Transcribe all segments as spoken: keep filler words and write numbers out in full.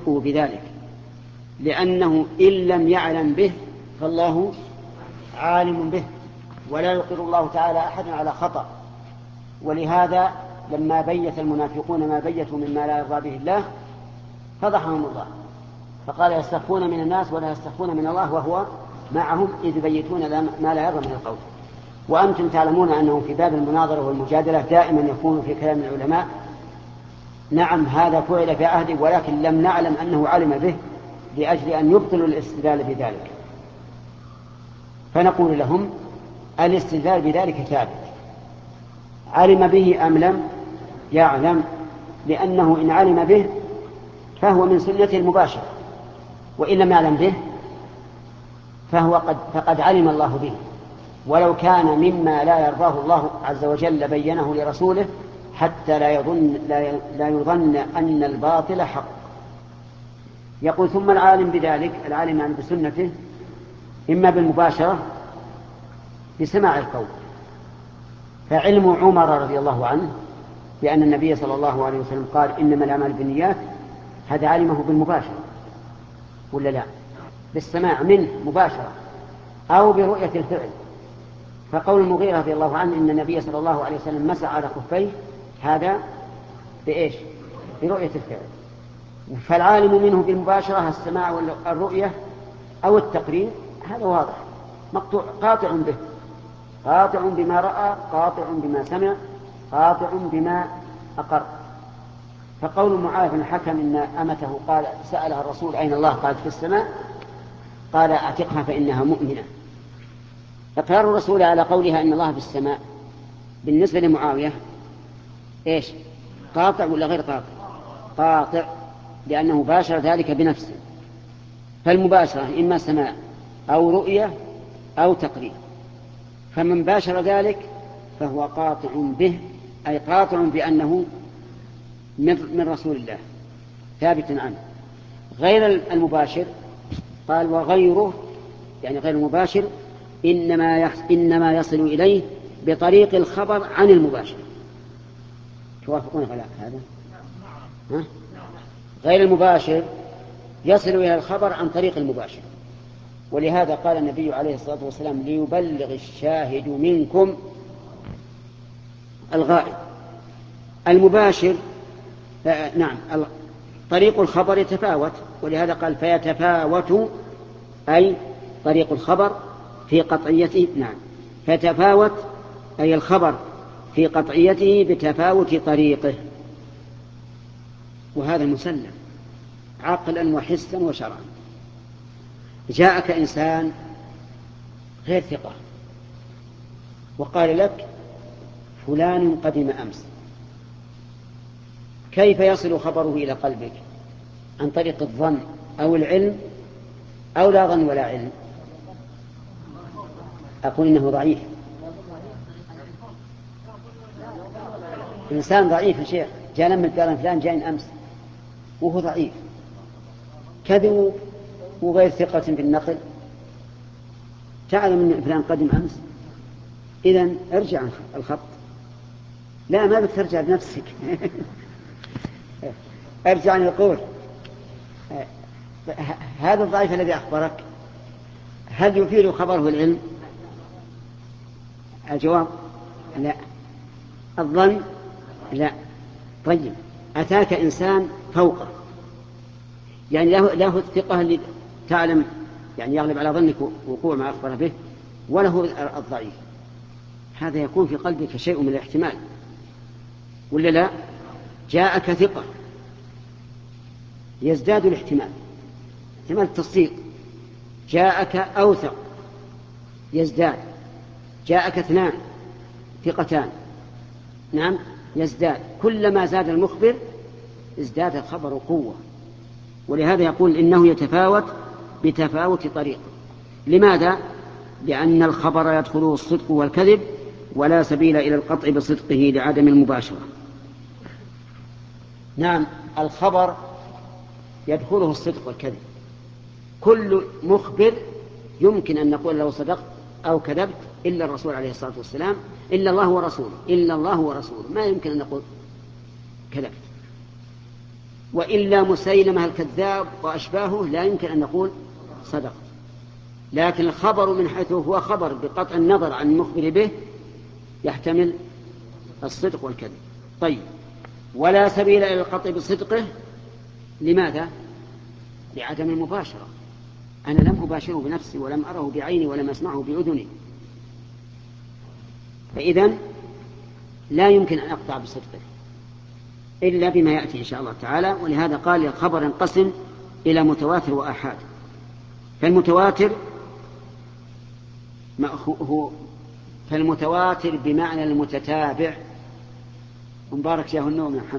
صدقه بذلك، لأنه إن لم يعلم به فالله عالم به، ولا يقر الله تعالى أحد على خطأ. ولهذا لما بيت المنافقون ما بيتوا مما لا يرضى به الله فضحهم الله، فقال يستخفون من الناس ولا يستخفون من الله وهو معهم إذ يبيتون ما لا يرضى من القول. وأنتم تعلمون أنه في باب المناظرة والمجادلة دائما يكون في كلام العلماء نعم هذا فعل في عهده ولكن لم نعلم أنه علم به، لأجل أن يبطلوا الاستدلال بذلك. فنقول لهم الاستدلال بذلك ثابت، علم به أم لم يعلم، لأنه إن علم به فهو من سنته المباشرة، وإن لم يعلم به فهو قد فقد علم الله به، ولو كان مما لا يرضاه الله عز وجل بينه لرسوله حتى لا يظن, لا يظن أن الباطل حق. يقول ثم العالم بذلك، العالم يعني بسنته، إما بالمباشرة بسماع القول، فعلم عمر رضي الله عنه بأن النبي صلى الله عليه وسلم قال إنما الأعمال بالنيات، هذا علمه بالمباشرة ولا لا؟ بالسماع منه مباشرة أو برؤية الفعل. فقول المغيرة رضي الله عنه إن النبي صلى الله عليه وسلم مسح على خفيه، هذا بإيش؟ برؤية الفعل. فالعالم منه بالمباشرة السماع والرؤية أو التقرير، هذا واضح مقطوع قاطع به، قاطع بما رأى، قاطع بما سمع، قاطع بما أقر. فقول معاذ بن الحكم إن أمته قال سألها الرسول أين الله؟ قالت في السماء، قال اعتقها فإنها مؤمنة. إقرار الرسول على قولها إن الله في السماء بالنسبة لمعاوية إيش؟ قاطع ولا غير قاطع؟ قاطع، لأنه باشر ذلك بنفسه. فالمباشرة إما سماع أو رؤية أو تقرير، فمن باشر ذلك فهو قاطع به، أي قاطع بأنه من رسول الله ثابت عنه. غير المباشر قال وغيره يعني غير المباشر إنما إنما يصل إليه بطريق الخبر عن المباشر. توافقون على هذا؟ ها؟ غير المباشر يصل إلى الخبر عن طريق المباشر، ولهذا قال النبي عليه الصلاة والسلام ليبلغ الشاهد منكم الغائب. المباشر آه نعم طريق الخبر يتفاوت، ولهذا قال فيتفاوت، أي طريق الخبر في قطعيته، نعم فيتفاوت أي الخبر في قطعيته بتفاوت طريقه، وهذا مسلم عقلا وحسا وشرعا. جاءك إنسان غير ثقة وقال لك فلان قدم أمس، كيف يصل خبره إلى قلبك؟ عن طريق الظن أو العلم أو لا ظن ولا علم؟ أقول إنه ضعيف. إنسان ضعيف يا شيخ جاء لما قال فلان جاء أمس وهو ضعيف، كذب وغير ثقة بالنقل، تعلم أن فلان قدم أمس، إذن ارجع الخط. لا ما بك ترجع بنفسك ارجع للقول. هذا الضعيف الذي أخبرك هل يفيد خبره العلم؟ الجواب لا. الظن لا. طيب أتاك إنسان فوقه يعني له, له الثقة اللي تعلم يعني يغلب على ظنك وقوع ما أخبر به، وله الضعيف، هذا يكون في قلبك شيء من الاحتمال ولا لا؟ جاءك ثقة يزداد الاحتمال، احتمال التصديق. جاءك أوثق يزداد. جاءك اثنان ثقتان، نعم يزداد. كلما زاد المخبر ازداد الخبر قوة، ولهذا يقول إنه يتفاوت بتفاوت طريق. لماذا؟ لأن الخبر يدخله الصدق والكذب ولا سبيل إلى القطع بصدقه لعدم المباشرة. نعم الخبر يدخله الصدق والكذب، كل مخبر يمكن أن نقول له صدقت أو كذبت إلا الرسول عليه الصلاة والسلام، إلا الله ورسوله، إلا الله ورسوله، ما يمكن أن نقول كذبت. وإلا مسيلمة الكذاب وأشباهه لا يمكن أن نقول صدق. لكن الخبر من حيث هو خبر بقطع النظر عن المخبر به يحتمل الصدق والكذب. طيب، ولا سبيل إلى القطع بصدقه. لماذا؟ لعدم المباشرة. أنا لم أباشره بنفسي ولم أره بعيني ولم أسمعه بأذني، فإذن لا يمكن أن أقطع بصدقه إلا بما يأتي إن شاء الله تعالى. ولهذا قال الخبر ينقسم إلى متواتر وآحاد. فالمتواتر هو فالمتواتر بمعنى المتتابع. مبارك شاه النوم يا محمد.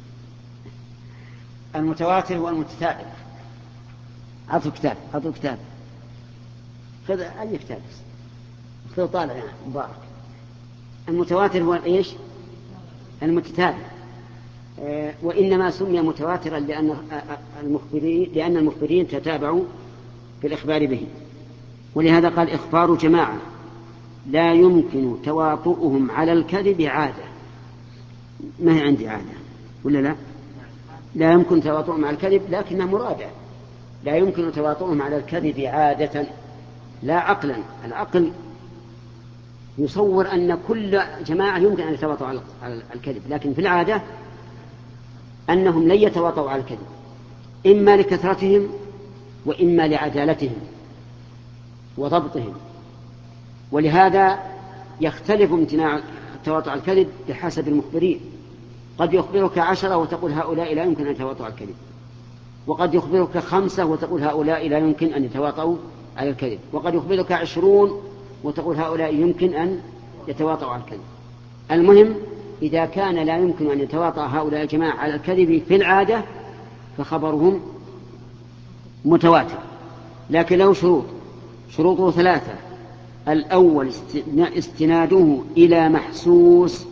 المتواتر هو المتتابع. عطوا كتاب عطوا كتاب خذ أي كتاب خذ طالع يعني مبارك. المتواتر هو إيش؟ المتتابع. أه وإنما سمي متواترا لأن المخبرين لأن المخبرين تتابعوا في الإخبار به. ولهذا قال إخبار جماعة لا يمكن تواطؤهم على الكذب عادة. ما هي عندي عادة ولا لا؟ لا يمكن تواطؤهم على الكذب لكنها مرادة. لا يمكن تواطؤهم على الكذب عادة لا عقلا. العقل يصور أن كل جماعة يمكن أن يتواطؤوا على الكذب، لكن في العادة أنهم لن يتواطؤوا على الكذب، إما لكثرتهم وإما لعدالتهم وضبطهم. ولهذا يختلف امتناع التواطؤ على الكذب بحسب المخبرين. قد يخبرك عشرة وتقول هؤلاء لا يمكن أن يتواطؤوا على الكذب، وقد يخبرك خمسة وتقول هؤلاء لا يمكن أن يتواطؤوا على الكذب، وقد يخبرك عشرون وتقول هؤلاء يمكن أن يتواطؤوا على الكذب. المهم إذا كان لا يمكن أن يتواطأ هؤلاء الجماعة على الكذب في العادة فخبرهم متواتر. لكن له شروط. شروطه ثلاثة. الأول استناده إلى محسوس،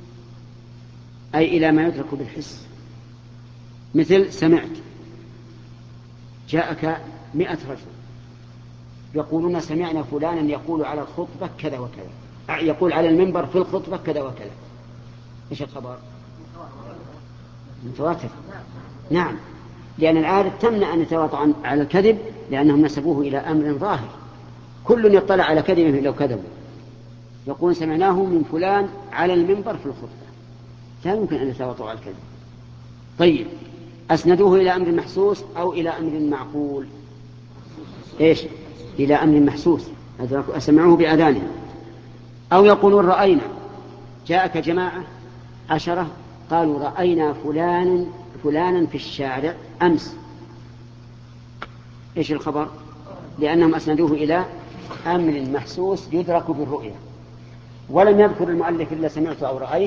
أي إلى ما يدرك بالحس. مثل سمعت جاءك مئة رجل يقولون سمعنا فلانا يقول على الخطبة كذا وكذا، يقول على المنبر في الخطبة كذا وكذا. إيش الخبر؟ متواتر. نعم، لأن العادة تمنع أن يتواطؤ على الكذب لأنهم نسبوه إلى أمر ظاهر. كل يطلع على كذبه لو كذبوا. يقول سمعناه من فلان على المنبر في الخطبة، لا يمكن أن يتواطؤ على الكذب. طيب، أسندوه إلى أمر محسوس أو إلى أمر معقول. إيش؟ إلى أمر محسوس، أسمعوه بأذانهم. أو يقولون رأينا، جاءك جماعة عشرة قالوا رأينا فلان فلانا في الشارع أمس. إيش الخبر؟ لأنهم أسندوه إلى أمر محسوس يدرك بالرؤية. ولم يذكر المؤلف إلا سمعت أو رأيت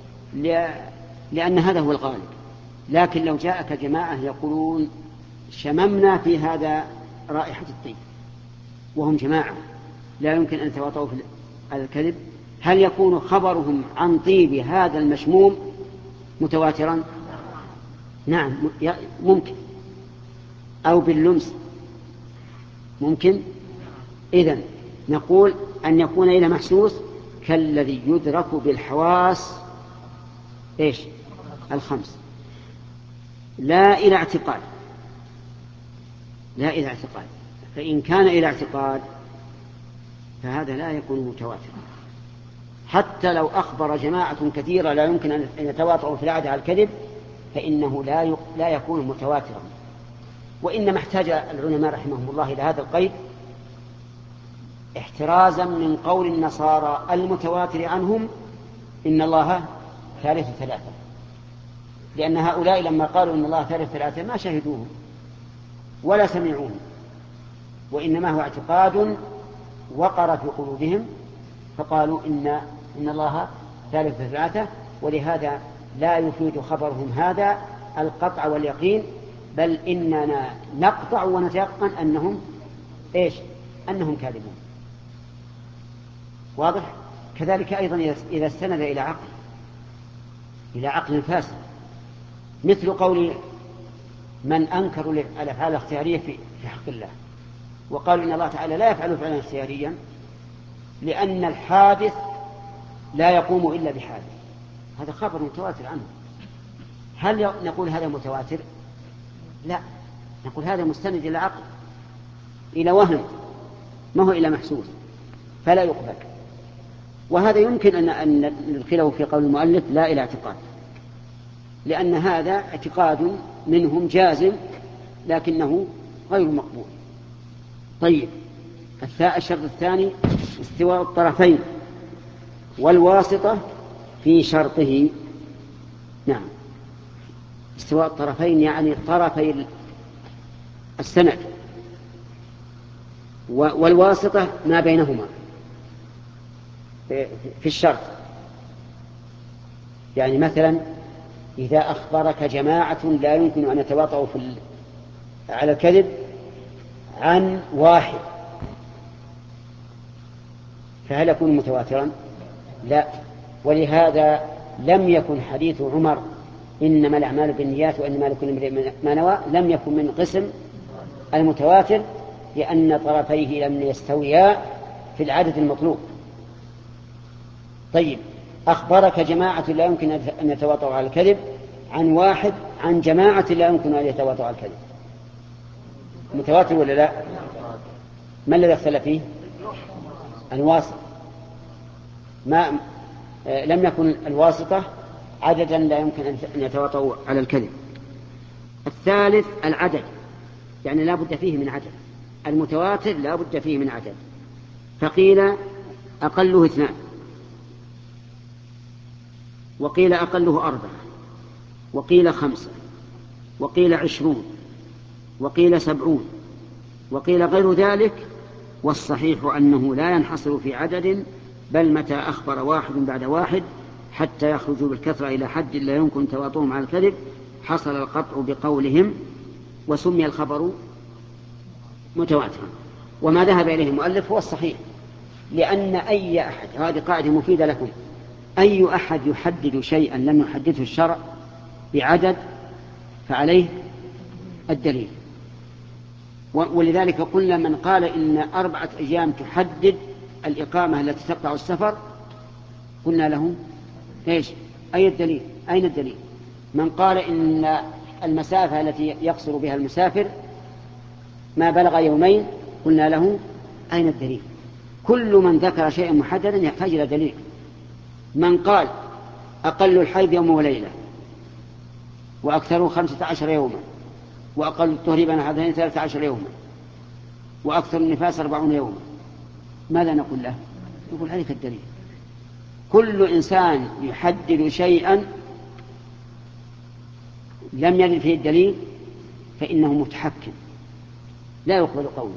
لأن هذا هو الغالب. لكن لو جاءك جماعة يقولون شممنا في هذا رائحة الطيب وهم جماعة لا يمكن أن يتواطؤوا على الكذب، هل يكون خبرهم عن طيب هذا المشموم متواترا؟ نعم ممكن. أو باللمس ممكن. إذن نقول أن يكون إلى محسوس كالذي يدرك بالحواس إيش؟ الخمس، لا إلى اعتقاد. لا إلى اعتقاد. فإن كان إلى اعتقاد فهذا لا يكون متواترا. حتى لو أخبر جماعة كثيرة لا يمكن أن يتواطؤوا في العادة على الكذب فإنه لا لا يكون متواترا. وإنما احتاج العلماء رحمهم الله إلى هذا القيد احترازا من قول النصارى المتواتر عنهم إن الله ثالث ثلاثة، لأن هؤلاء لما قالوا إن الله ثالث ثلاثة ما شهدوه ولا سمعوه، وإنما هو اعتقاد وقر في قلوبهم فقالوا إن, إن الله ثالث ثلاثة. ولهذا لا يفيد خبرهم هذا القطع واليقين، بل إننا نقطع ونتيقن أنهم إيش؟ أنهم كاذبون. واضح؟ كذلك أيضا إذا استند إلى عقل إلى عقل فاسد، مثل قول من أنكروا الأفعال الاختيارية في حق الله وقالوا إن الله تعالى لا يفعل فعلا اختياريا لأن الحادث لا يقوم إلا بحادث. هذا خبر متواتر عنه. هل نقول هذا متواتر؟ لا، نقول هذا مستند إلى عقل، إلى وهم، ما هو إلى محسوس، فلا يقبل. وهذا يمكن أن ندخله في قول المؤلف لا إلى اعتقاد، لأن هذا اعتقاد منهم جازم لكنه غير مقبول. طيب، الشرط الثاني استواء الطرفين والواسطة في شرطه. نعم، استواء الطرفين يعني طرفي السند، والواسطة ما بينهما في الشرط. يعني مثلا إذا أخبرك جماعة لا يمكن أن يتواطؤوا في على الكذب عن واحد، فهل يكون متواترا؟ لا. ولهذا لم يكن حديث عمر إنما الأعمال بالنيات وإنما لكل امرئ ما نوى لم يكن من قسم المتواتر، لأن طرفيه لم يستويا في العدد المطلوب. طيب، أخبرك جماعة لا يمكن أن يتواطؤوا على الكذب عن واحد عن جماعة لا يمكن أن يتواطؤوا على الكذب، متواتر ولا لا؟ ما الذي اختلف فيه؟ الواسطة. ما لم يكن الواسطة عددا لا يمكن أن يتواطؤوا على الكذب. الثالث العدد، يعني لا بد فيه من عدد. المتواتر لا بد فيه من عدد، فقيل أقله اثنان، وقيل أقله أربعة، وقيل خمسة، وقيل عشرون، وقيل سبعون، وقيل غير ذلك. والصحيح أنه لا ينحصر في عدد، بل متى أخبر واحد بعد واحد حتى يخرجوا بالكثرة إلى حد لا يمكن تواطؤهم على الكذب حصل القطع بقولهم، وسمي الخبر متواترا. وما ذهب إليه المؤلف هو الصحيح، لأن أي أحد، هذه قاعدة مفيدة لكم، أي أحد يحدد شيئا لم يحدده الشرع بعدد فعليه الدليل. ولذلك قلنا من قال إن أربعة أيام تحدد الإقامة التي تقطع السفر قلنا له إيش؟ أي الدليل؟ أين الدليل؟ من قال إن المسافة التي يقصر بها المسافر ما بلغ يومين قلنا له أين الدليل؟ كل من ذكر شيئا محددا يحتاج إلى دليل. من قال أقل الحيض يوم وليلة، وأكثره خمسة عشر يوما، وأقل الطهر بين حدين ثلاثة عشر يوما، وأكثر النفاس أربعون يوما، ماذا نقول له؟ نقول عليك الدليل. كل إنسان يحدد شيئا لم يرد فيه الدليل فإنه متحكم لا يقبل قوله.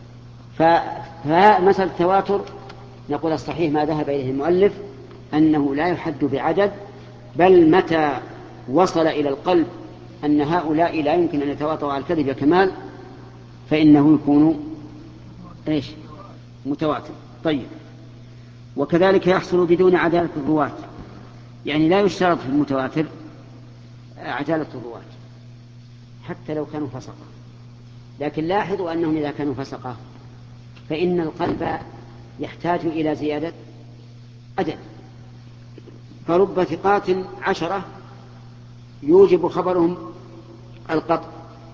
فمثل التواتر نقول الصحيح ما ذهب إليه المؤلف أنه لا يحد بعدد، بل متى وصل إلى القلب أن هؤلاء لا يمكن أن يتواطؤوا على الكذب كمال فإنه يكون إيش؟ متواتر. طيب، وكذلك يحصل بدون عدالة الرواة، يعني لا يشترط في المتواتر عدالة الرواة حتى لو كانوا فسقة، لكن لاحظوا أنهم إذا كانوا فسقة فإن القلب يحتاج إلى زيادة عدد، فرب ثقات عشرة يوجب خبرهم القطع،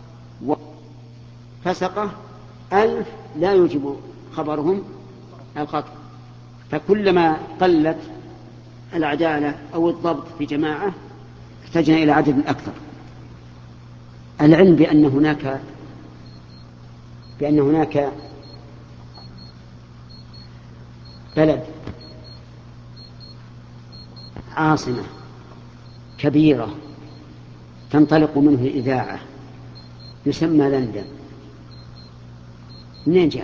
وفسقة ألف لا يوجب خبرهم القطع. فكلما قلت العدالة أو الضبط في جماعة احتاجنا إلى عدد أكثر. العلم بأن هناك بأن هناك بلد عاصمة كبيرة تنطلق منه الإذاعة يسمى لندن، منين جاء؟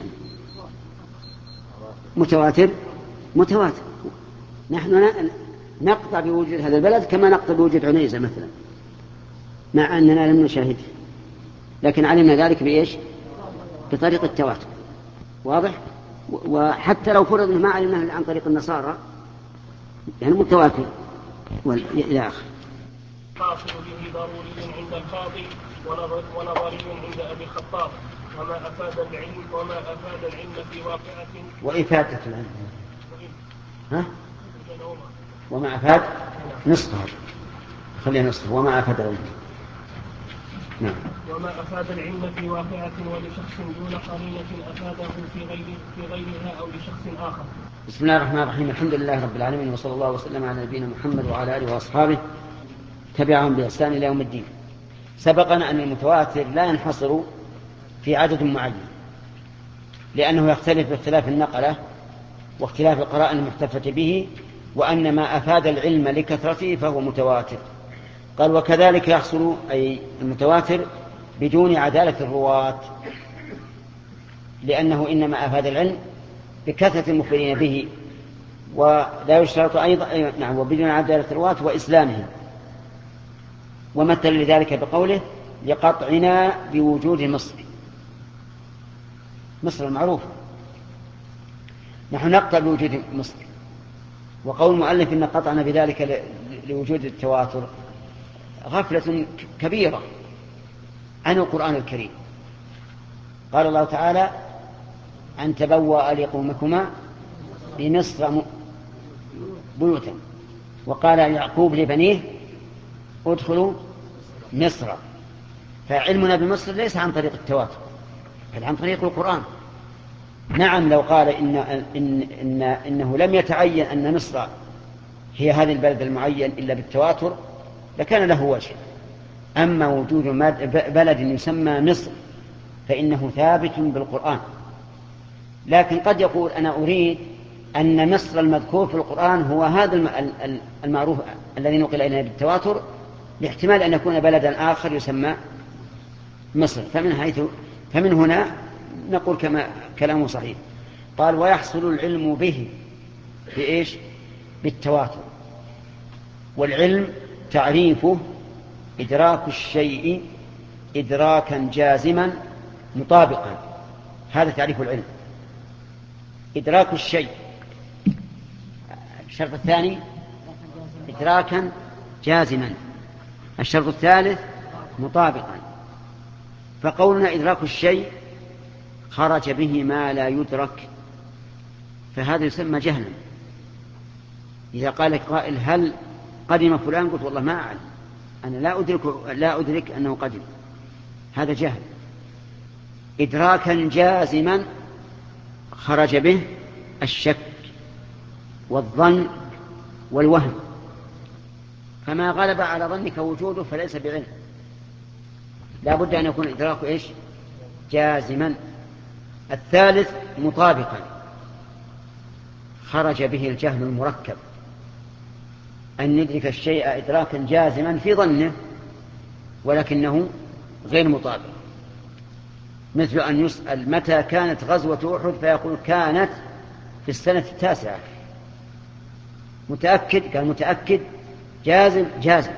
متواتر متواتر. نحن نقطع بوجود هذا البلد كما نقطع بوجود عنيزة مثلا، مع أننا لم نشاهده، لكن علمنا ذلك بإيش؟ بطريقة التواتر. واضح؟ وحتى لو فرض ما علمناه عن طريق النصارى يعني متواتر إلى آخر. حاصل به ضروري عند القاضي ونظري عند أبي الخطاب، وما أفاد العلم وما أفاد العلم في واقعة وإفادة العلم ها؟ وما أفاد نصفه، خلينا نصفه وما أفاد العلم. نعم. وما أفاد العلم في واقعة ولشخص دون قرينة أفاده في غير في غيرها أو لشخص آخر. بسم الله الرحمن الرحيم. الحمد لله رب العالمين، وصلى الله وسلم على نبينا محمد وعلى آله وأصحابه تبعهم بإحسان إلى يوم الدين. سبقنا أن المتواتر لا ينحصر في عدد معين، لأنه يختلف باختلاف النقلة واختلاف القرائن المحتفة به، وأن ما أفاد العلم لكثرته فهو متواتر. قال وكذلك يحصل أي المتواتر بدون عدالة الرواة، لأنه إنما أفاد العلم بكثرة المخبرين به، ولا يشترط أيضا نعم وبدون عدالة الرواة وإسلامهم. ومثل لذلك بقوله لقطعنا بوجود مصر. مصر المعروفة، نحن نقطع بوجود مصر. وقول المؤلف إن قطعنا بذلك لوجود التواتر غفلة كبيرة عن القرآن الكريم. قال الله تعالى أن تبوأ لقومكما بمصر بيوتا، وقال يعقوب لبنيه ادخلوا مصر. فعلمنا بمصر ليس عن طريق التواتر بل عن طريق القرآن. نعم لو قال إن إن إن إنه لم يتعين أن مصر هي هذا البلد المعين إلا بالتواتر لكان له وجه. أما وجود بلد يسمى مصر فإنه ثابت بالقرآن. لكن قد يقول أنا أريد أن مصر المذكور في القرآن هو هذا المعروف الذي نقل إلينا بالتواتر، لاحتمال أن يكون بلدا آخر يسمى مصر. فمن حيث فمن هنا نقول كما كلامه صحيح. قال ويحصل العلم به بإيش؟ بالتواتر. والعلم تعريفه إدراك الشيء إدراكا جازما مطابقا. هذا تعريف العلم، إدراك الشيء. الشرط الثاني إدراكا جازما. الشرط الثالث مطابقا. فقولنا إدراك الشيء خرج به ما لا يدرك، فهذا يسمى جهلا. إذا قال لك قائل هل قدم فلان؟ قلت والله ما أعلم، أنا لا أدرك, لا أدرك أنه قدم، هذا جهل. إدراكا جازما خرج به الشك والظن والوهم، فما غلب على ظنك وجوده فليس بعلم، لا بد أن يكون إدراك إيش؟ جازما. الثالث مطابقا، خرج به الجهل المركب، أن ندرك الشيء إدراكا جازما في ظنه ولكنه غير مطابق. مثل أن يسأل متى كانت غزوة أحد فيقول كانت في السنة التاسعة. متأكد؟ قال متأكد. جازم؟ جازم.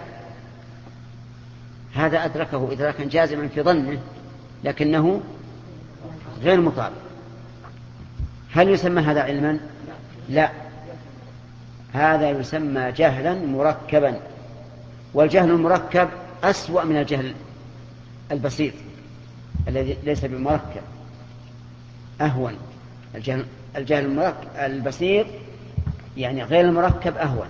هذا أدركه إدراكا جازما في ظنه لكنه غير مطابق. هل يسمى هذا علما؟ لا، هذا يسمى جهلا مركبا. والجهل المركب أسوأ من الجهل البسيط الذي ليس بمركب، أهون. الجهل, الجهل المركب البسيط يعني غير المركب أهون،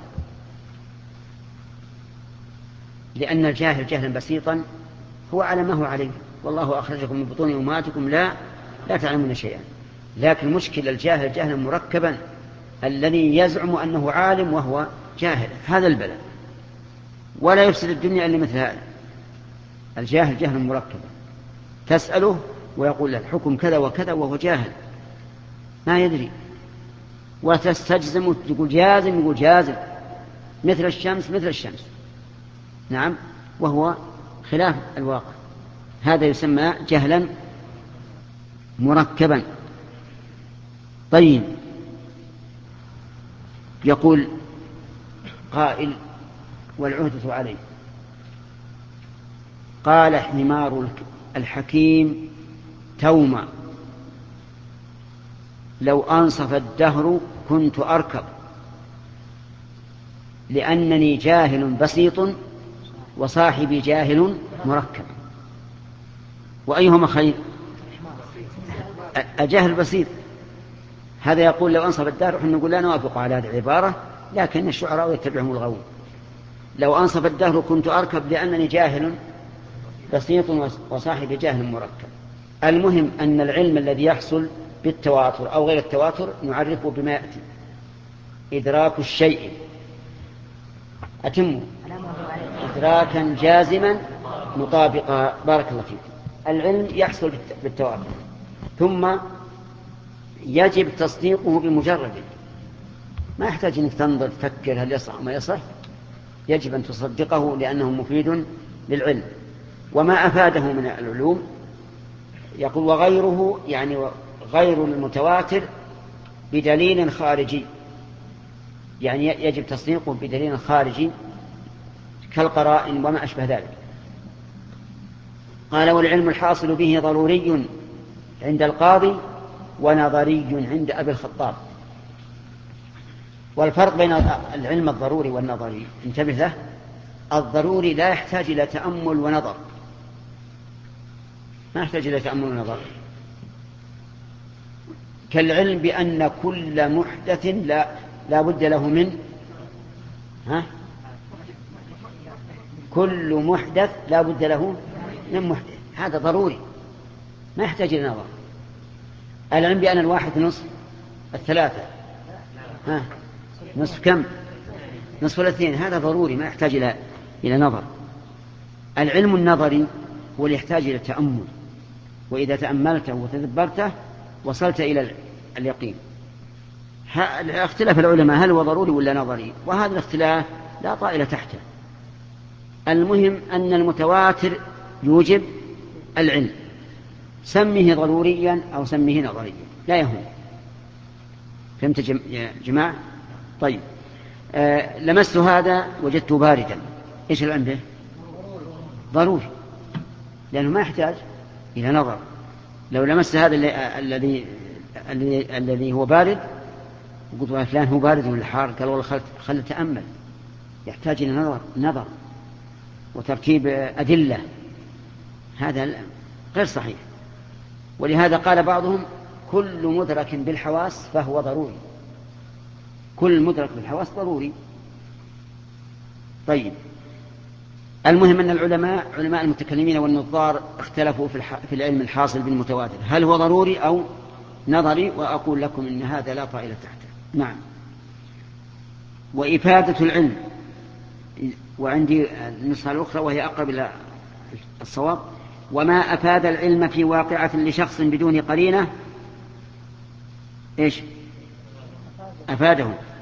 لأن الجاهل جهلا بسيطا هو على ما هو عليه، والله أخرجكم من بطون أمهاتكم لا لا تعلمون شيئا. لكن مشكل الجاهل جهلا مركبا الذي يزعم أنه عالم وهو جاهل، هذا البلاء. ولا يفسد الدنيا إلا مثل هذا الجاهل جهلا مركبا، تسأله ويقول لك الحكم كذا وكذا وهو جاهل ما يدري، وتستجزم تقول جازم يقول جازم، مثل الشمس مثل الشمس، نعم، وهو خلاف الواقع. هذا يسمى جهلا مركبا. طيب، يقول قائل والعهدة عليه. قال حمار الحكيم توما لو أنصف الدهر كنت أركب، لأنني جاهل بسيط وصاحبي جاهل مركب. وأيهما خير؟ الجاهل البسيط. هذا يقول لو أنصف الدهر، ونحن نقول لا نوافق على هذه العبارة، لكن الشعراء يتبعهم الغوون. لو أنصف الدهر كنت أركب لأنني جاهل بسيط وصاحب جهل مركب. المهم أن العلم الذي يحصل بالتواتر أو غير التواتر نعرفه بما يأتي: إدراك الشيء أتم إدراكا جازما مطابقا. بارك الله فيك. العلم يحصل بالتواتر، ثم يجب تصديقه بمجرده، ما يحتاج أنك تنظر تفكر هل يصح ما يصح، يجب أن تصدقه لأنه مفيد للعلم. وما أفاده من العلوم يقول وغيره، يعني غير المتواتر بدليل خارجي، يعني يجب تصديقه بدليل خارجي كالقرائن وما أشبه ذلك. قال والعلم الحاصل به ضروري عند القاضي ونظري عند أبي الخطاب. والفرق بين العلم الضروري والنظري انتبه له: الضروري لا يحتاج إلى تأمل ونظر، ما يحتاج إلى تأمل ونظر، كالعلم بأن كل محدث لا, لا بد له من ها كل محدث لا بد له من محدث، هذا ضروري ما يحتاج إلى نظر. العلم بأن الواحد نصف الثلاثة، ها نصف كم؟ نصف الاثنين، هذا ضروري ما يحتاج إلى إلى نظر. العلم النظري هو اللي يحتاج إلى تأمل، وإذا تأملته وتدبرته وصلت إلى اليقين. اختلاف العلماء هل هو ضروري ولا نظري، وهذا الاختلاف لا طائل تحته. المهم أن المتواتر يوجب العلم، سميه ضروريا أو سميه نظريا لا يهم. فهمت يا جماعة؟ طيب. آه لمست هذا وجدته باردا، إيش العلم به؟ ضروري، لأنه ما يحتاج إلى نظر. لو لمست هذا الذي الذي هو بارد وقلت فلان هو بارد ولا حار، قال والله خل تأمل، يحتاج إلى نظر نظر وترتيب أدلة، هذا غير صحيح. ولهذا قال بعضهم كل مدرك بالحواس فهو ضروري، كل مدرك بالحواس ضروري. طيب. المهم أن العلماء علماء المتكلمين والنظار اختلفوا في, في العلم الحاصل بالمتواتر هل هو ضروري أو نظري، وأقول لكم إن هذا لا طائل تحته. نعم. وإفادة العلم، وعندي النسخة الأخرى وهي أقرب إلى الصواب: وما أفاد العلم في واقعة لشخص بدون قرينة إيش أفاده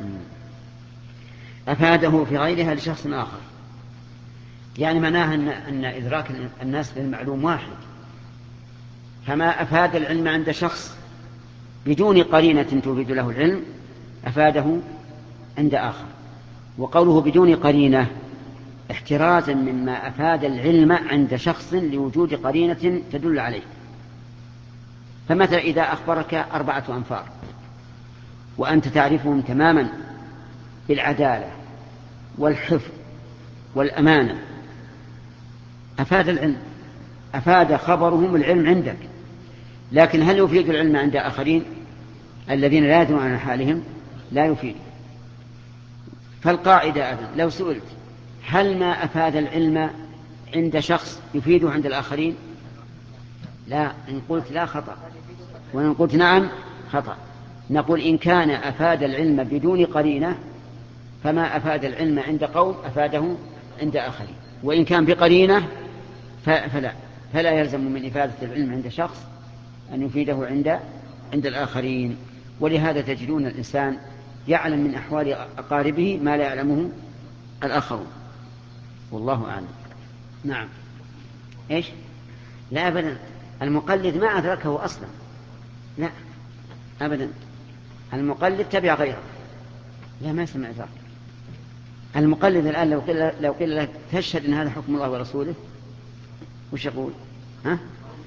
أفاده في غيرها لشخص آخر. يعني معناها أن, أن إدراك الناس للمعلوم واحد، فما أفاد العلم عند شخص بدون قرينة تفيد له العلم أفاده عند آخر. وقوله بدون قرينة احترازا مما أفاد العلم عند شخص لوجود قرينة تدل عليه. فمثلا إذا أخبرك أربعة أنفار وأنت تعرفهم تماما بالعدالة والحفظ والأمانة، أفاد العلم، أفاد خبرهم العلم عندك. لكن هل يفيد العلم عند آخرين الذين لا يدرون عن حالهم؟ لا يفيد. فالقاعدة أذن لو سئلت هل ما أفاد العلم عند شخص يفيده عند الآخرين؟ لا. إن قلت لا خطأ، وإن قلت نعم خطأ. نقول إن كان أفاد العلم بدون قرينة فما أفاد العلم عند قوم أفاده عند آخرين، وإن كان بقرينة فلا فلا يلزم من إفادة العلم عند شخص أن يفيده عند عند الآخرين. ولهذا تجدون الإنسان يعلم من أحوال أقاربه ما لا يعلمه الآخرون، والله أعلم. نعم. إيش؟ لا أبدا، المقلد ما أدركه أصلا، لا أبدا. المقلد تبع غيره، لا ما يسمع إدراك. المقلد الآن لو قيل, لو قيل لك تشهد أن هذا حكم الله ورسوله وش يقول؟ ها؟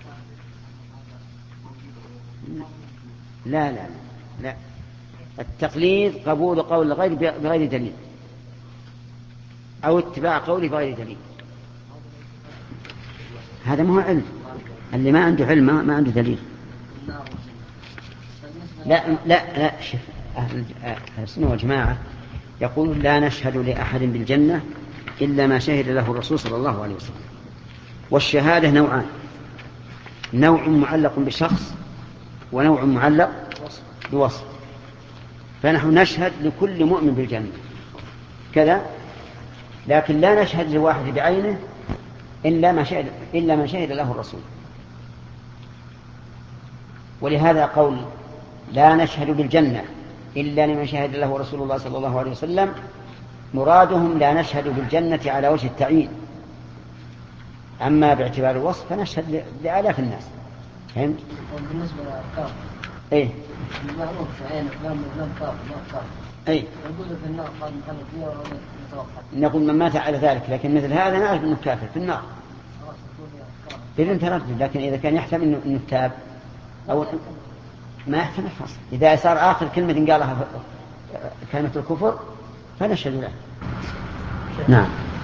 لا لا لا, لا. التقليد قبول قول الغير بغير دليل، أو اتباع قوله بغير دليل، هذا ما هو علم. اللي ما عنده علم ما عنده دليل. لا لا لا شوف، أهل السنة والجماعة يقول لا نشهد لأحد بالجنة إلا ما شهد له الرسول صلى الله عليه وسلم. والشهادة نوعان، نوع معلق بشخص ونوع معلق بوصف. فنحن نشهد لكل مؤمن بالجنة كذا، لكن لا نشهد لواحد بعينه إلا ما شهد, إلا ما شهد له الرسول. ولهذا قول لا نشهد بالجنة إلا لمن شهد له رسول الله صلى الله عليه وسلم، مرادهم لا نشهد بالجنة على وجه التعيين، أما باعتبار الوصف فنشهد لآلاف الناس. فهمت؟ بالنسبة للأفكار إيه المعروف عين فلان من فلان كافر ما كافر، إيه نقول في النار قد نحن فيها ولا نتوقع؟ نقول من مات على ذلك، لكن مثل هذا نعرف أنه كافر في النار بدون تردد. لكن إذا كان يحتمل أنه, إنه تاب أو ما يحتمل خاص، إذا صار آخر كلمة قالها كلمة الكفر فنشهد له. نعم.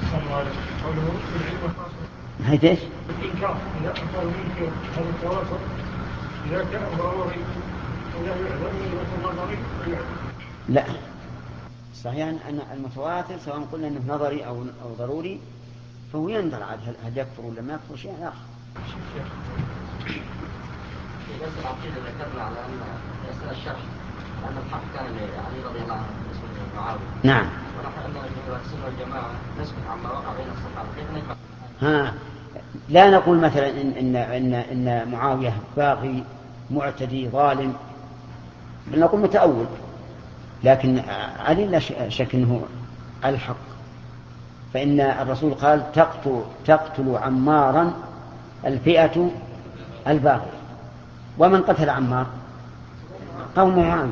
هاي ايش؟ الإنكار إذا أنكر منك هذا التواصل إذا كان ضروري ولا يعلم نظري لا صحيح أن المتواتر سواء قلنا أنه نظري أو أو ضروري فهو ينظر عاد هل يكفر ولا ما يكفر شيء آخر. بس العقيدة ذكرنا على أن يسأل الشرح أن الحق كان لعلي رضي الله عنه بالنسبة لمعاوية. نعم. ونحن أن السنة والجماعة نسكت عما وقع بين الصحابة، كيف نجمع؟ ها لا نقول مثلا إن إن إن, إن معاوية باغي معتدي ظالم، بل نقول متأول، لكن علي لا شك أنه الحق. فإن الرسول قال تقتل, تقتل عمارا الفئة الباغية، ومن قتل عمار قوم معاوية،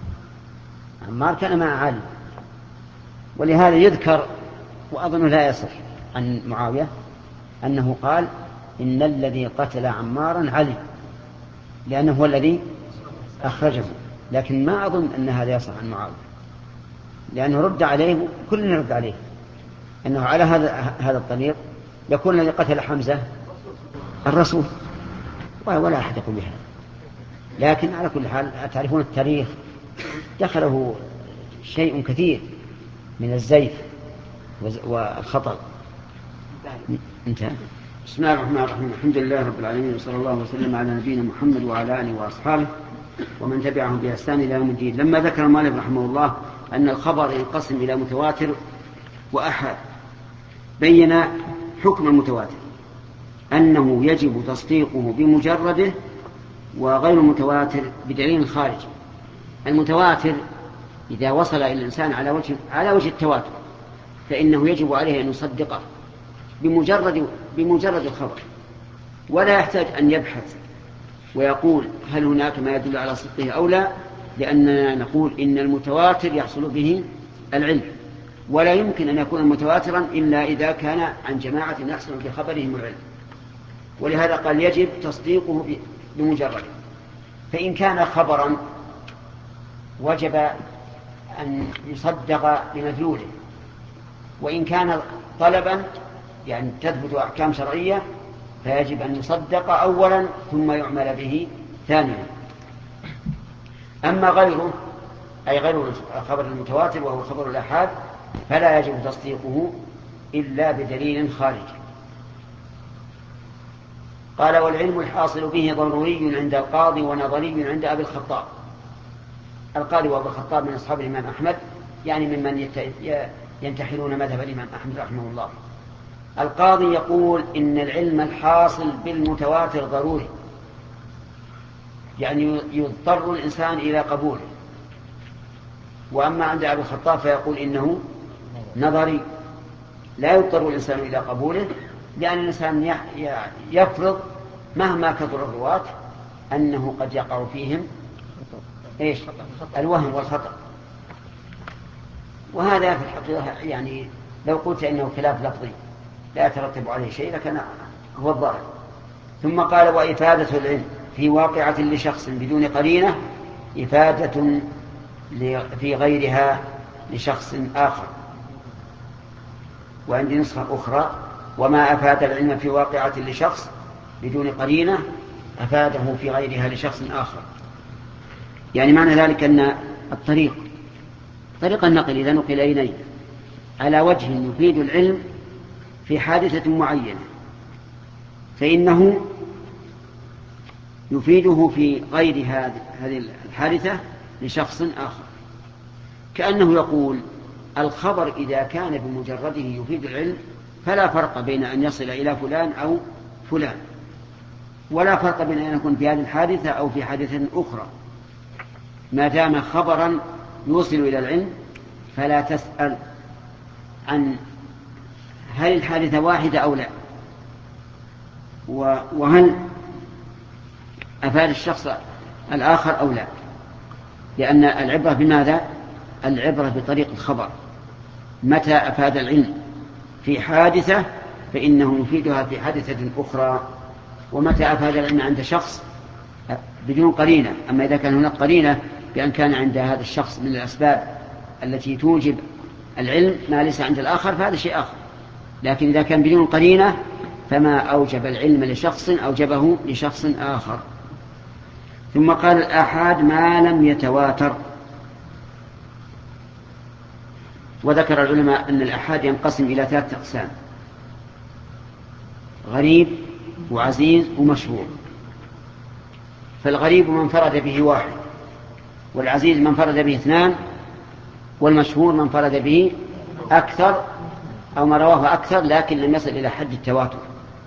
عمار كان مع علي. ولهذا يذكر وأظن لا يصح عن معاوية أنه قال إن الذي قتل عمارا علي، لأنه هو الذي أخرجه. لكن ما أظن أن هذا يصح عن معاوية، لأنه رد عليه، كلنا رد عليه أنه على هذا هذا الطريق يكون الذي قتل حمزة الرسول، ولا أحد يقول بهذا. لكن على كل حال تعرفون التاريخ دخله شيء كثير من الزيف والخطأ. انتهى. بسم الله الرحمن الرحيم، الحمد لله رب العالمين، وصلى الله وسلم على نبينا محمد وعلى آله وأصحابه ومن تبعهم بإحسان إلى يوم الدين. لما ذكر المؤلف رحمه الله أن الخبر ينقسم إلى متواتر وأحاد، بين حكم المتواتر أنه يجب تصديقه بمجرده، وغير المتواتر بدليل خارجي. المتواتر إذا وصل إلى الإنسان على وجه على وجه التواتر فإنه يجب عليه أن يصدقه بمجرد بمجرد الخبر، ولا يحتاج أن يبحث ويقول هل هناك ما يدل على صدقه أو لا، لأننا نقول إن المتواتر يحصل به العلم، ولا يمكن أن يكون متواترا إلا إذا كان عن جماعة يحصل بخبرهم العلم. ولهذا قال يجب تصديقه بمجرد. فإن كان خبرا وجب أن يصدق بمدلوله، وإن كان طلبا يعني تثبت أحكام شرعية فيجب أن يصدق أولا ثم يعمل به ثانيا. أما غيره أي غير الخبر المتواتر وهو خبر الآحاد فلا يجب تصديقه إلا بدليل خارجي. قال والعلم الحاصل به ضروري عند القاضي ونظري عند أبي الخطاب. القاضي وأبو الخطاب من أصحاب الإمام أحمد، يعني ممن ينتحلون مذهب الإمام أحمد رحمه الله. القاضي يقول إن العلم الحاصل بالمتواتر ضروري، يعني يضطر الإنسان إلى قبوله. وأما عند أبي الخطاب فيقول إنه نظري، لا يضطر الإنسان إلى قبوله، لأن الإنسان يفرض مهما كثر الرواة أنه قد يقع فيهم إيش؟ الوهم والخطأ. وهذا في الحقيقة يعني لو قلت إنه خلاف لفظي لا يترتب عليه شيء لكن هو الظاهر. ثم قال وإفادة العلم في واقعة لشخص بدون قرينة إفادة في غيرها لشخص آخر. وعندي نسخة أخرى وما أفاد العلم في واقعة لشخص بدون قرينة أفاده في غيرها لشخص آخر. يعني معنى ذلك أن الطريق طريق النقل إذا نقل إليه على وجه يفيد العلم في حادثة معينة فإنه يفيده في غير هذه الحادثة لشخص آخر، كأنه يقول الخبر إذا كان بمجرده يفيد العلم فلا فرق بين أن يصل إلى فلان أو فلان، ولا فرق بين أن يكون في هذه الحادثة أو في حادثة أخرى، ما دام خبرا يوصل إلى العلم فلا تسأل عن هل الحادثة واحدة أو لا، وهل أفاد الشخص الآخر أو لا، لأن العبرة بماذا؟ العبرة بطريق الخبر. متى أفاد العلم في حادثة فإنه يفيدها في حادثة أخرى، ومتى أفاد العلم عند شخص بدون قرينة. أما إذا كان هناك قرينة بأن كان عند هذا الشخص من الأسباب التي توجب العلم ما ليس عند الآخر فهذا شيء آخر، لكن إذا كان بدون قرينة فما أوجب العلم لشخص أوجبه لشخص آخر. ثم قال الآحاد ما لم يتواتر. وذكر العلماء أن الآحاد ينقسم إلى ثلاثة أقسام: غريب وعزيز ومشهور. فالغريب من فرد به واحد، والعزيز من فرد به اثنان، والمشهور من فرد به أكثر أو ما رواه أكثر لكن لم يصل إلى حد التواتر.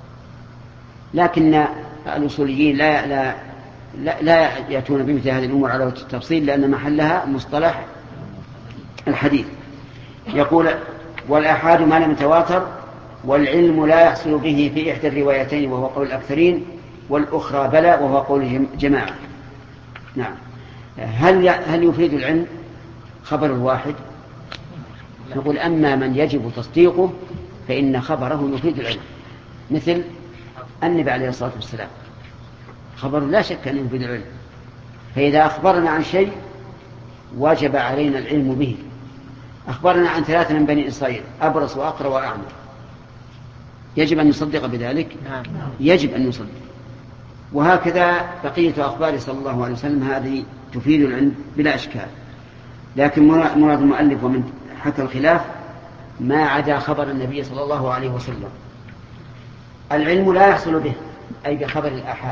لكن الأصوليين لا, لا, لا, لا يأتون بمثل هذه الأمور على وجه التفصيل لأن محلها مصطلح الحديث. يقول والآحاد ما لم يتواتر والعلم لا يحصل به في إحدى الروايتين وهو قول الأكثرين، والأخرى بلى وهو قول جماعة. نعم. هل هل يفيد العلم خبر الواحد؟ نقول أما من يجب تصديقه فإن خبره يفيد العلم، مثل النبي عليه الصلاة والسلام خبر لا شك أنه يفيد العلم، فإذا أخبرنا عن شيء وجب علينا العلم به. أخبرنا عن ثلاثة من بني إسرائيل أبرص وأقرأ وأعمى، يجب أن نصدق بذلك؟ يجب أن نصدق. وهكذا بقية أخبار صلى الله عليه وسلم هذه تفيد العلم بلا إشكال. لكن مراد المؤلف ومن حكى الخلاف ما عدا خبر النبي صلى الله عليه وسلم العلم لا يحصل به، أي بخبر الآحاد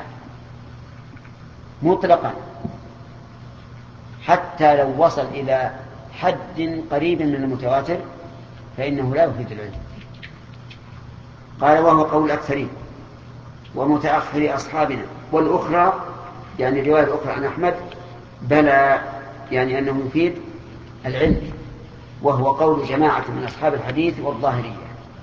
مطلقا حتى لو وصل إلى حد قريب من المتواتر فإنه لا يفيد العلم. قال وهو قول الأكثرين ومتأخر أصحابنا، والأخرى يعني الرواية الأخرى عن أحمد بلى، يعني أنه يفيد العلم، وهو قول جماعة من أصحاب الحديث والظاهرية.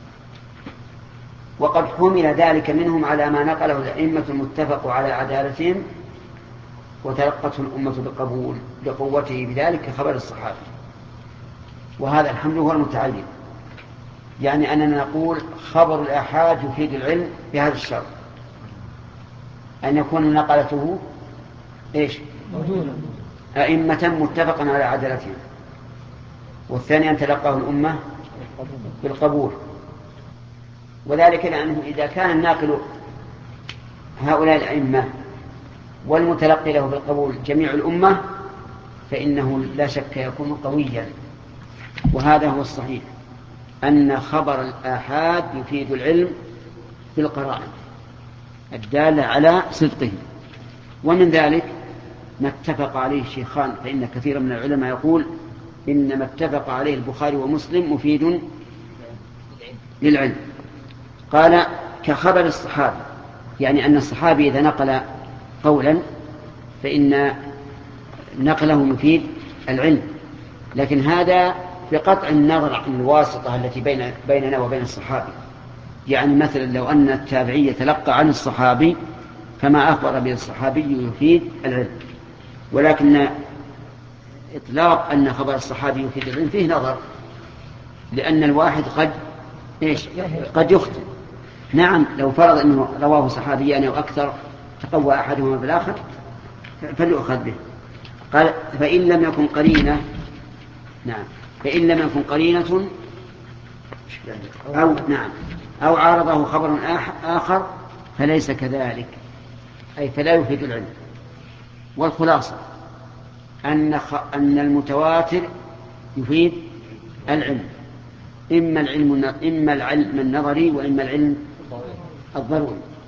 وقد حمل ذلك منهم على ما نقله الأئمة المتفق على عدالتهم وتلقته الأمة بقبول بقوته بذلك كخبر الصحابي. وهذا الحمل هو المتعين، يعني أننا نقول خبر الآحاد يفيد العلم بهذا الشرط: أن يكون نقلته إيش؟ أئمة متفقا على عدالتهم، والثاني أن تلقاه الأمة بالقبول. وذلك لأنه إذا كان الناقل هؤلاء الأئمة والمتلقي له بالقبول جميع الأمة فإنه لا شك يكون قويا. وهذا هو الصحيح، أن خبر الآحاد يفيد العلم بالقرائن الدالة على صدقه. ومن ذلك ما اتفق عليه الشيخان، فإن كثيرا من العلماء يقول إنما اتفق عليه البخاري ومسلم مفيد للعلم. قال كخبر الصحابي، يعني أن الصحابي إذا نقل قولا فإن نقله يفيد العلم، لكن هذا بقطع النظر عن الواسطة التي بين بيننا وبين الصحابي. يعني مثلا لو أن التابعي يتلقى عن الصحابي فما أخبر به الصحابي يفيد العلم، ولكن إطلاق أن خبر الصحابي يفيد العلم فيه نظر، لأن الواحد قد إيش قد يخطئ. نعم لو فرض أنه رواه صحابيان أو أكثر تقوى أحدهما بالآخر فليؤخذ به. قال فإن لم يكن قرينة، نعم فإن لم يكن قرينة أو نعم أو عارضه خبر آخر فليس كذلك، أي فلا يفيد العلم. والخلاصة أن أن المتواتر يفيد العلم، إما العلم إما العلم النظري وإما العلم الضروري.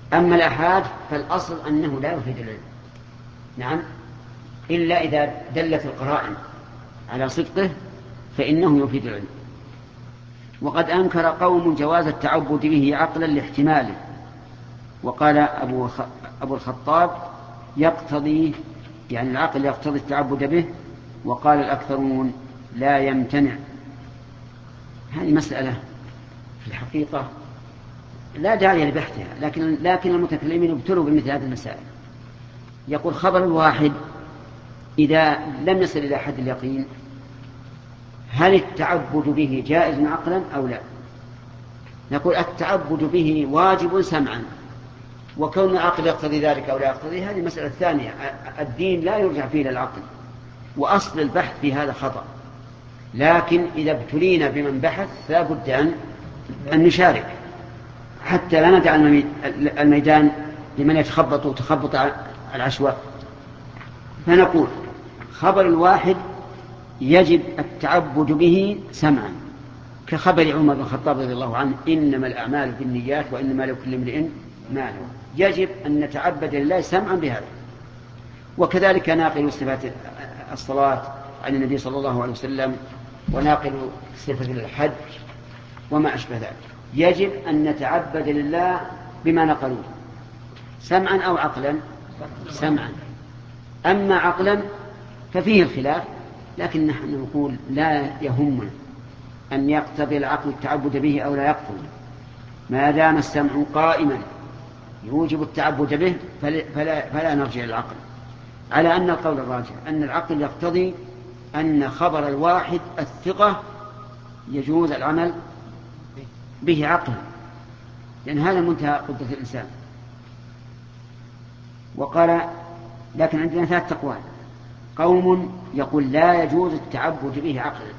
أما الآحاد فالأصل أنه لا يفيد العلم، نعم، إلا إذا دلت القرائن على صدقه فإنه يفيد العلم. وقد أنكر قوم جواز التعبد به عقلا لاحتماله، وقال أبو أبو الخطاب يقتضي، يعني العقل يقتضي التعبد به، وقال الأكثرون لا يمتنع. هذه مسألة في الحقيقة لا داعي لبحثها، لكن لكن المتكلمين ابتلوا بمثل هذه المسائل. يقول خبر الواحد إذا لم يصل إلى حد اليقين هل التعبد به جائز عقلا أو لا؟ نقول التعبد به واجب سمعا، وكون العقل يقتضي ذلك أو لا يقتضي هذه مسألة ثانية. الدين لا يرجع فيه إلى العقل، وأصل البحث في هذا خطأ. لكن إذا ابتلينا بمن بحث لا بد أن أن نشارك حتى لا ندع الميدان لمن يتخبط تخبط العشواء. فنقول خبر الواحد يجب التعبد به سمعا، كخبر عمر بن الخطاب رضي الله عنه إنما الأعمال بالنيات وإنما لكل امرئ ما نوى. يجب أن نتعبد لله سمعا بهذا. وكذلك ناقل صفات الصلاة عن النبي صلى الله عليه وسلم، وناقل صفة الحج وما أشبه ذلك، يجب أن نتعبد لله بما نقلوه سمعا أو عقلا. سمعا. أما عقلا ففيه الخلاف، لكن نحن نقول لا يهمنا أن يقتضي العقل التعبد به أو لا يقتضي، ما دام السمع قائما يوجب التعبد به فلا, فلا نرجع العقل، على أن القول الراجح أن العقل يقتضي أن خبر الواحد الثقة يجوز العمل به عقلا، لأن هذا منتهى قدرة الإنسان. وقال لكن عندنا ثلاث أقوال. قوم يقول لا يجوز التعبد به عقلا،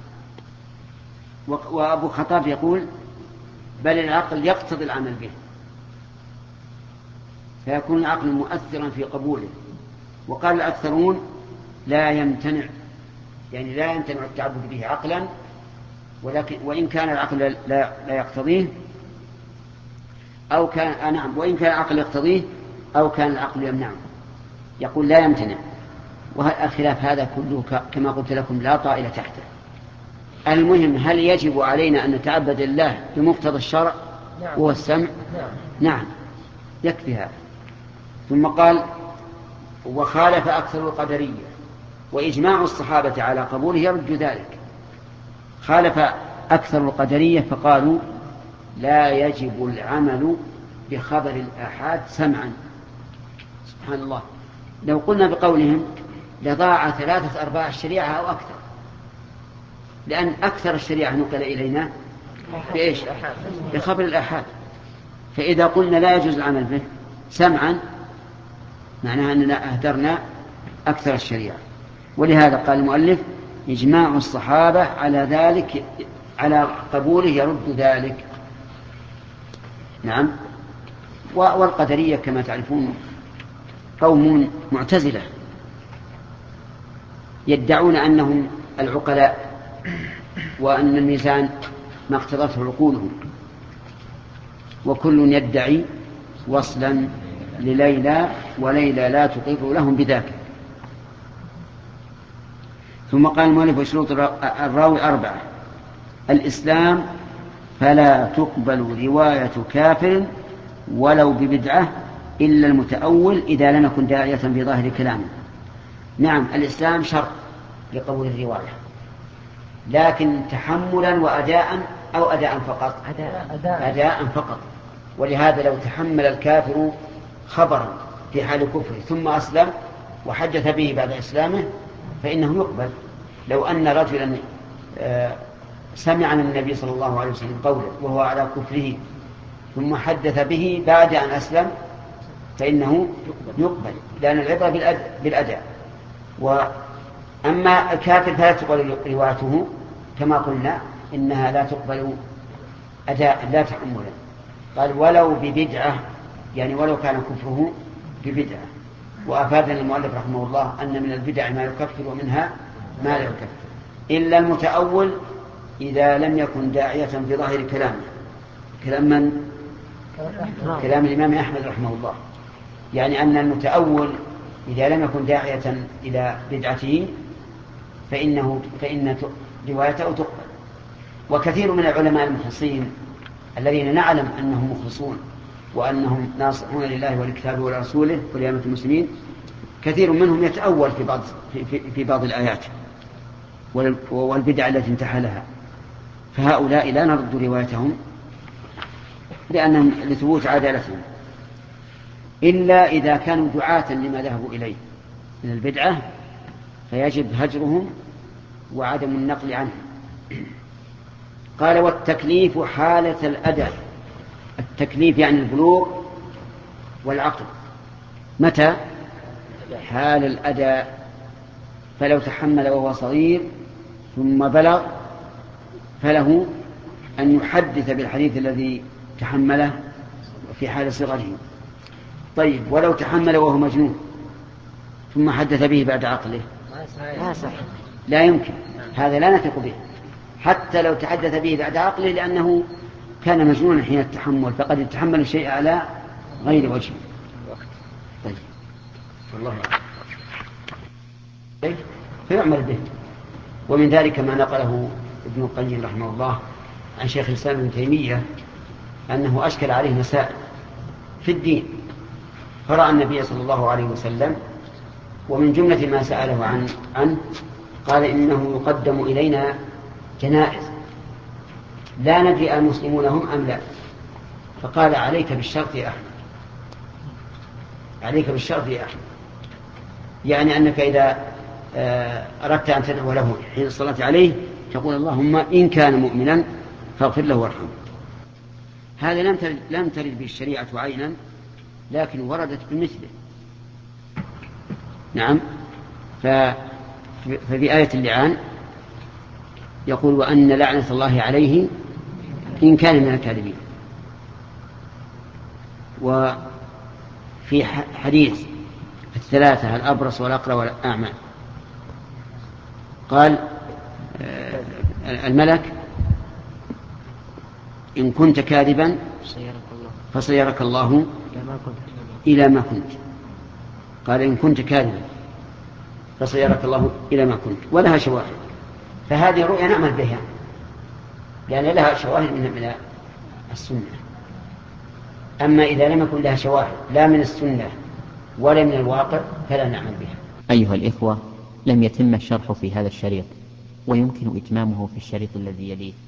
وأبو خطاب يقول بل العقل يقتضي العمل به، فيكون العقل مؤثرا في قبوله. وقال الأكثرون لا يمتنع، يعني لا يمتنع التعبد به عقلا، ولكن وإن كان العقل لا, لا يقتضيه أو كان آه نعم وإن كان العقل يقتضيه أو كان العقل يمنعه. يقول لا يمتنع. والخلاف هذا كله كما قلت لكم لا طائل تحته. المهم هل يجب علينا أن نتعبد الله بمقتضى الشرع وهو السمع؟ نعم. نعم يكفي هذا. ثم قال وخالف أكثر القدرية، وإجماع الصحابة على قبوله يرد ذلك. خالف أكثر القدرية فقالوا لا يجب العمل بخبر الآحاد سمعا. سبحان الله، لو قلنا بقولهم لضاع ثلاثة أرباع الشريعة أو أكثر، لأن أكثر الشريعة نقل إلينا بإيش؟ بخبر الآحاد. فإذا قلنا لا يجوز العمل به سمعا معناها أننا أهدرنا أكثر الشريعة. ولهذا قال المؤلف إجماع الصحابة على ذلك على قبوله يرد ذلك. نعم. والقدرية كما تعرفون قوم معتزلة يدعون أنهم العقلاء، وأن الميزان ما اقتضته عقولهم، وكل يدعي وصلا لليلى وليلى لا تقر لهم بذاك. ثم قال المؤلف وشروط الراوي أربعة: الإسلام فلا تقبل رواية كافر ولو ببدعة إلا المتأول إذا لم يكن داعية في ظاهر كلامه. نعم الإسلام شرط لقبول الرواية، لكن تحملا وأداء أو أداء فقط؟ أداء, أداء فقط. ولهذا لو تحمل الكافر خبرا في حال كفره ثم أسلم وحدث به بعد إسلامه فإنه يقبل. لو أن رجلا سمع من النبي صلى الله عليه وسلم قوله وهو على كفره ثم حدث به بعد أن أسلم فإنه يقبل، لأن العبرة بالأداء. وأما الكافر فلا تقبل روايته كما قلنا إنها لا تقبل أداء لا تحملا. قال ولو ببدعة، يعني ولو كان كفره ببدعة. وأفادنا المؤلف رحمه الله أن من البدع ما يكفر ومنها ما لا يكفر، إلا المتأول إذا لم يكن داعية بظاهر كلامه. كلام من؟ كلام الإمام أحمد رحمه الله، يعني أن المتأول إذا لم يكن داعية إلى بدعته فإنه فإن روايته تقبل. وكثير من العلماء المخلصين الذين نعلم أنهم مخلصون وأنهم ناصحون لله ولكتابه ولرسوله ولأئمة المسلمين، كثير منهم يتأول في بعض في, في, في بعض الآيات والبدع التي انتحلها، فهؤلاء لا نرد روايتهم لأنهم لثبوت عدالتهم، إلا إذا كانوا دعاة لما ذهبوا إليه من البدعة فيجب هجرهم وعدم النقل عنهم. قال والتكليف حالة الأداء. التكليف يعني البلوغ والعقل. متى؟ حال الأداء. فلو تحمل وهو صغير ثم بلغ فله أن يحدث بالحديث الذي تحمله في حال صغره. طيب ولو تحمل وهو مجنون ثم حدث به بعد عقله لا صح، لا يمكن، هذا لا نثق به حتى لو تحدث به بعد عقله، لأنه كان مجنونا حين التحمل، فقد يتحمل الشيء على غير وجه. طيب والله أعلم. فيعمل به. ومن ذلك ما نقله ابن القيم رحمه الله عن شيخ الإسلام ابن تيمية أنه أشكل عليه مسائل في الدين، فرأى النبي صلى الله عليه وسلم، ومن جملة ما سأله عن عنه قال إنه يقدم إلينا جنائز لا ندري المسلمون هم أم لا، فقال عليك بالشرط يا أحمد، عليك بالشرط يا أحمد، يعني أنك إذا أردت أن تدعو له حين الصلاة عليه تقول اللهم إن كان مؤمنا فاغفر له وارحمه. هذا لم ترد به الشريعة عينا لكن وردت بمثله. نعم. ففي آية اللعان يقول وأن لعنة الله عليه إن كان من الكاذبين. وفي حديث الثلاثة الأبرص والأقرع والأعمى قال الملك إن كنت كاذبا فصيرك الله إلى ما كنت. قال إن كنت كاذبا فصيرك الله إلى ما كنت، ولها شواهد. فهذه الرؤيا نعمل بها لأن لها شواهد من السنة. أما إذا لم يكن لها شواهد لا من السنة ولا من الواقع فلا نعمل بها. أيها الإخوة، لم يتم الشرح في هذا الشريط ويمكن إتمامه في الشريط الذي يليه.